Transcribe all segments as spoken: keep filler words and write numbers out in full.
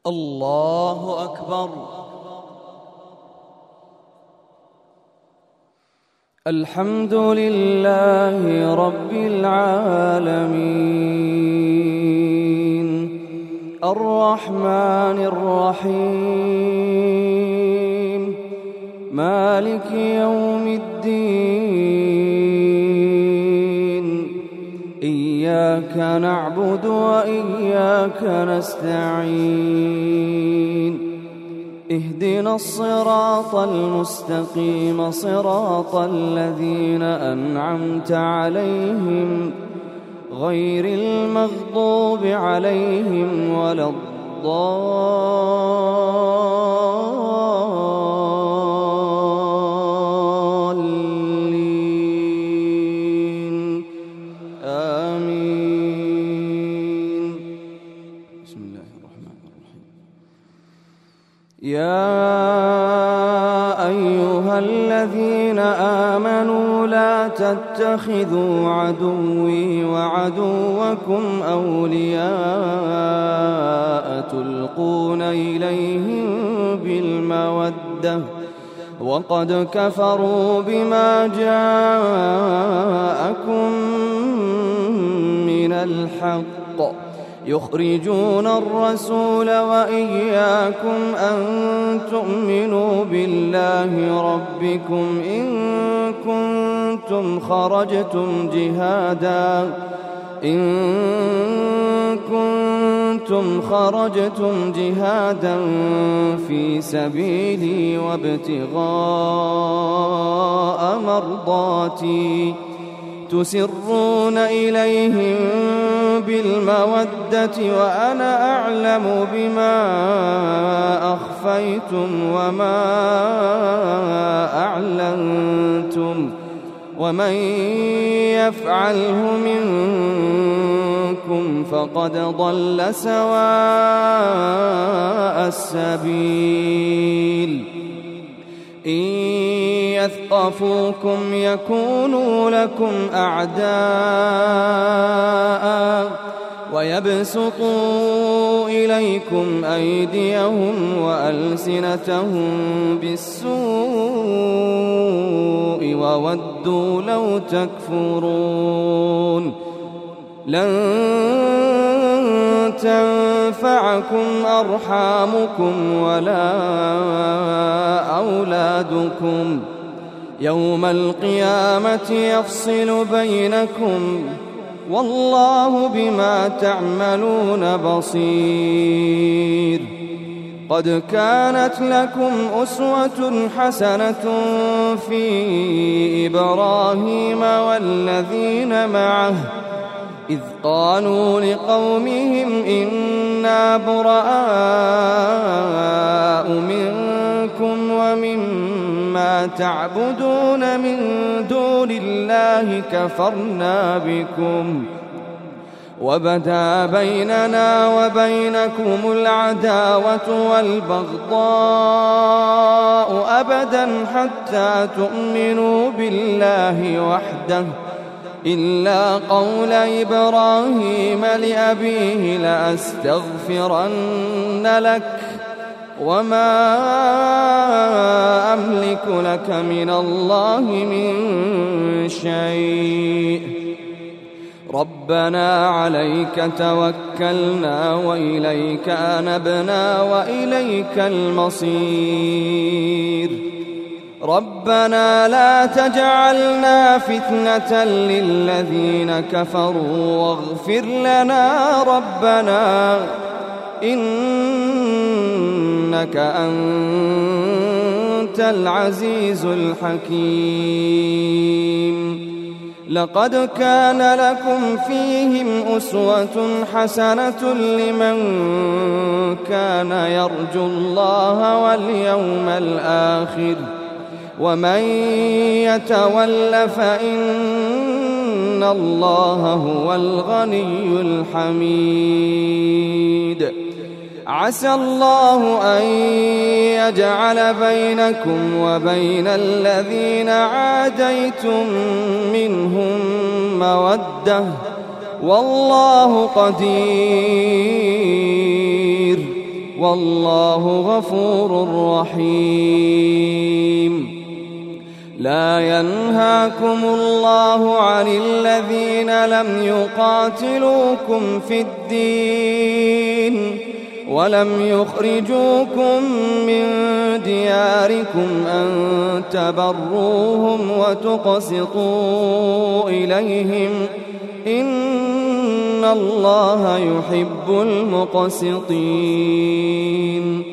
الله أكبر. الحمد لله رب العالمين الرحمن الرحيم مالك يوم الدين إياك نعبد وإياك نستعين اهدنا الصراط المستقيم صراط الذين أنعمت عليهم غير المغضوب عليهم ولا الضالين آمين. بسم الله الرحمن الرحيم. يا أيها الذين آمنوا لا تتخذوا عدوي وعدوكم أولياء تلقون إليهم بالمودة وقد كفروا بما جاءكم من الحق يخرجون الرسول وإياكم أن تؤمنوا بالله ربكم إن كنتم خرجتم جهادا إن كنتم خرجتم جهادا في سبيلي وابتغاء مرضاتي تسرون إليهم بالمودة وأنا أعلم بما أخفيتم وما أعلنتم ومن يفعله منكم فقد ضل سواء السبيل. إن يثقفوكم يكونوا لكم أعداء ويبسطوا إليكم أيديهم وألسنتهم بالسوء وودوا لو تكفرون. لن تنفعكم أرحامكم ولا أولادكم يوم القيامة يفصل بينكم والله بما تعملون بصير. قد كانت لكم أسوة حسنة في إبراهيم والذين معه إذ قالوا لقومهم إنا براء منكم ومما تعبدون من دون الله كفرنا بكم وبدا بيننا وبينكم العداوة والبغضاء أبدا حتى تؤمنوا بالله وحده إلا قول إبراهيم لأبيه لأستغفرن لك وما أملك لك من الله من شيء ربنا عليك توكلنا وإليك أنبنا وإليك المصير. ربنا لا تجعلنا فتنة للذين كفروا واغفر لنا ربنا إنك أنت العزيز الحكيم. لقد كان لكم فيهم أسوة حسنة لمن كان يرجو الله واليوم الآخر ومن يتول فإن الله هو الغني الحميد. عسى الله أن يجعل بينكم وبين الذين عاديتم منهم مودة والله قدير والله غفور رحيم. لا ينهاكم الله عن الذين لم يقاتلوكم في الدين ولم يخرجوكم من دياركم أن تبروهم وتقسطوا إليهم إن الله يحب المقسطين.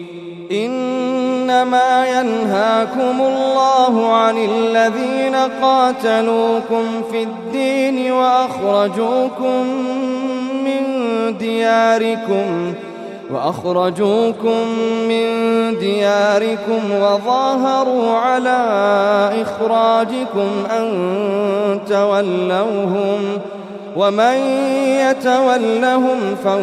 إنما ينهاكم الله عن الذين قاتلوكم في الدين وأخرجوكم من دياركم وأخرجوكم من دياركم وظاهروا على إخراجكم أن تولوهم ومن يتولهم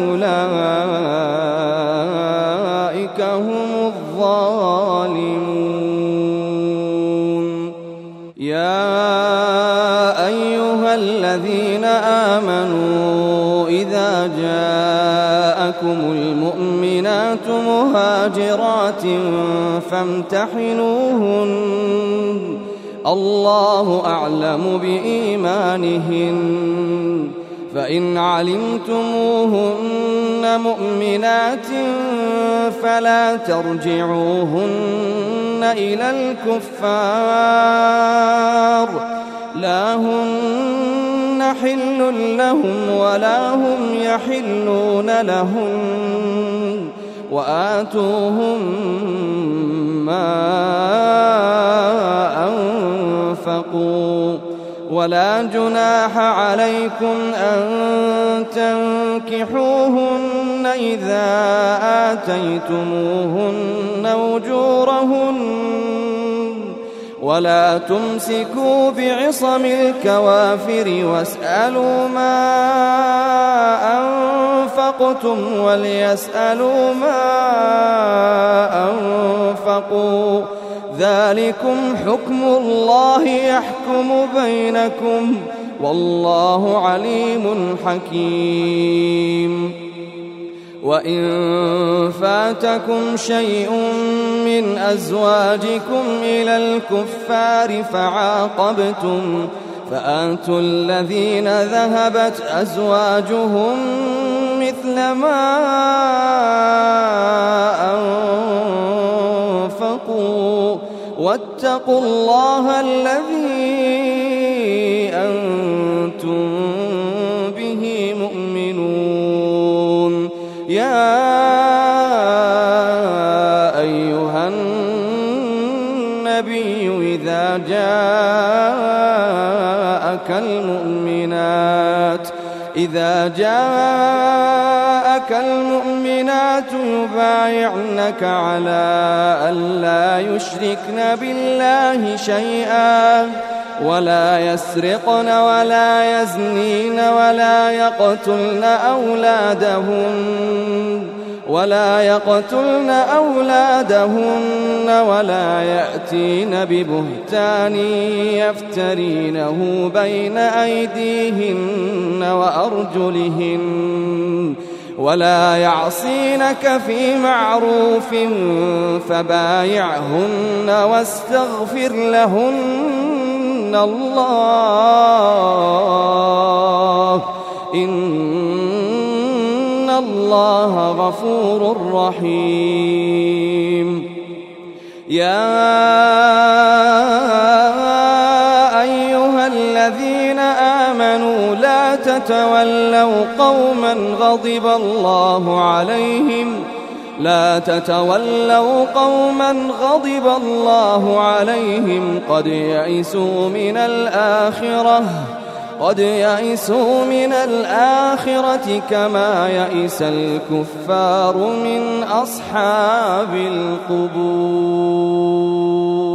فأولئك هم الظالمون. يا أيها الذين آمنوا إذا جاءكم المؤمنات مهاجرات فامتحنوهن الله أعلم بإيمانهن فإن علمتموهن مؤمنات فلا ترجعوهن إلى الكفار لا هن حل لهم ولا هم يحلون لهم وآتوهم ما أنفقوا ولا جناح عليكم أن تنكحوهن إذا آتيتموهن أجورهن ولا تمسكوا بعصم الكوافر واسألوا ما أنفقتم وليسألوا ما أنفقوا ذلكم حكم الله يحكم بينكم والله عليم حكيم. وإن فاتكم شيء من أزواجكم إلى الكفار فعاقبتم فآتوا الذين ذهبت أزواجهم مثل ما أنفقوا واتقوا الله الذي أنتم به مؤمنون. يا أيها النبي إذا جاءك المؤمنات إذا جاءك المؤمنات يبايعنك على ألا يشركن بالله شيئا ولا يسرقن ولا يزنين ولا يقتلن أولادهن ولا يقتلن أولادهن ولا يأتين ببهتان يفترينه بين أيديهن وأرجلهن ولا يعصينك في معروف فبايعهن واستغفر لهن الله إن الله غفور رحيم. يا أيها الذين آمنوا لا تتولوا قوما غضب الله عليهم لا تتولوا قوما غضب الله عليهم قد يئسوا من الآخرة قد يئسوا من الآخرة كما يئس الكفار من أصحاب القبور.